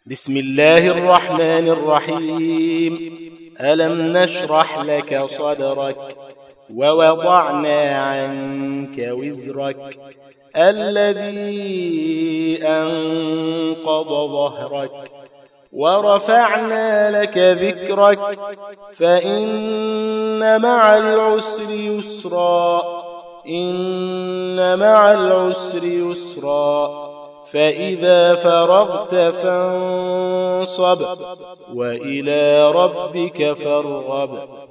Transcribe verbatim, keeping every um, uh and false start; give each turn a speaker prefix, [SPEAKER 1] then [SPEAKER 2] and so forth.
[SPEAKER 1] بسم الله الرحمن الرحيم. ألم نشرح لك صدرك ووضعنا عنك وزرك الذي أنقض ظهرك ورفعنا لك ذكرك فإن مع العسر يسرا إن مع العسر يسرا فإذا فرغت فانصب وإلى ربك فارغب.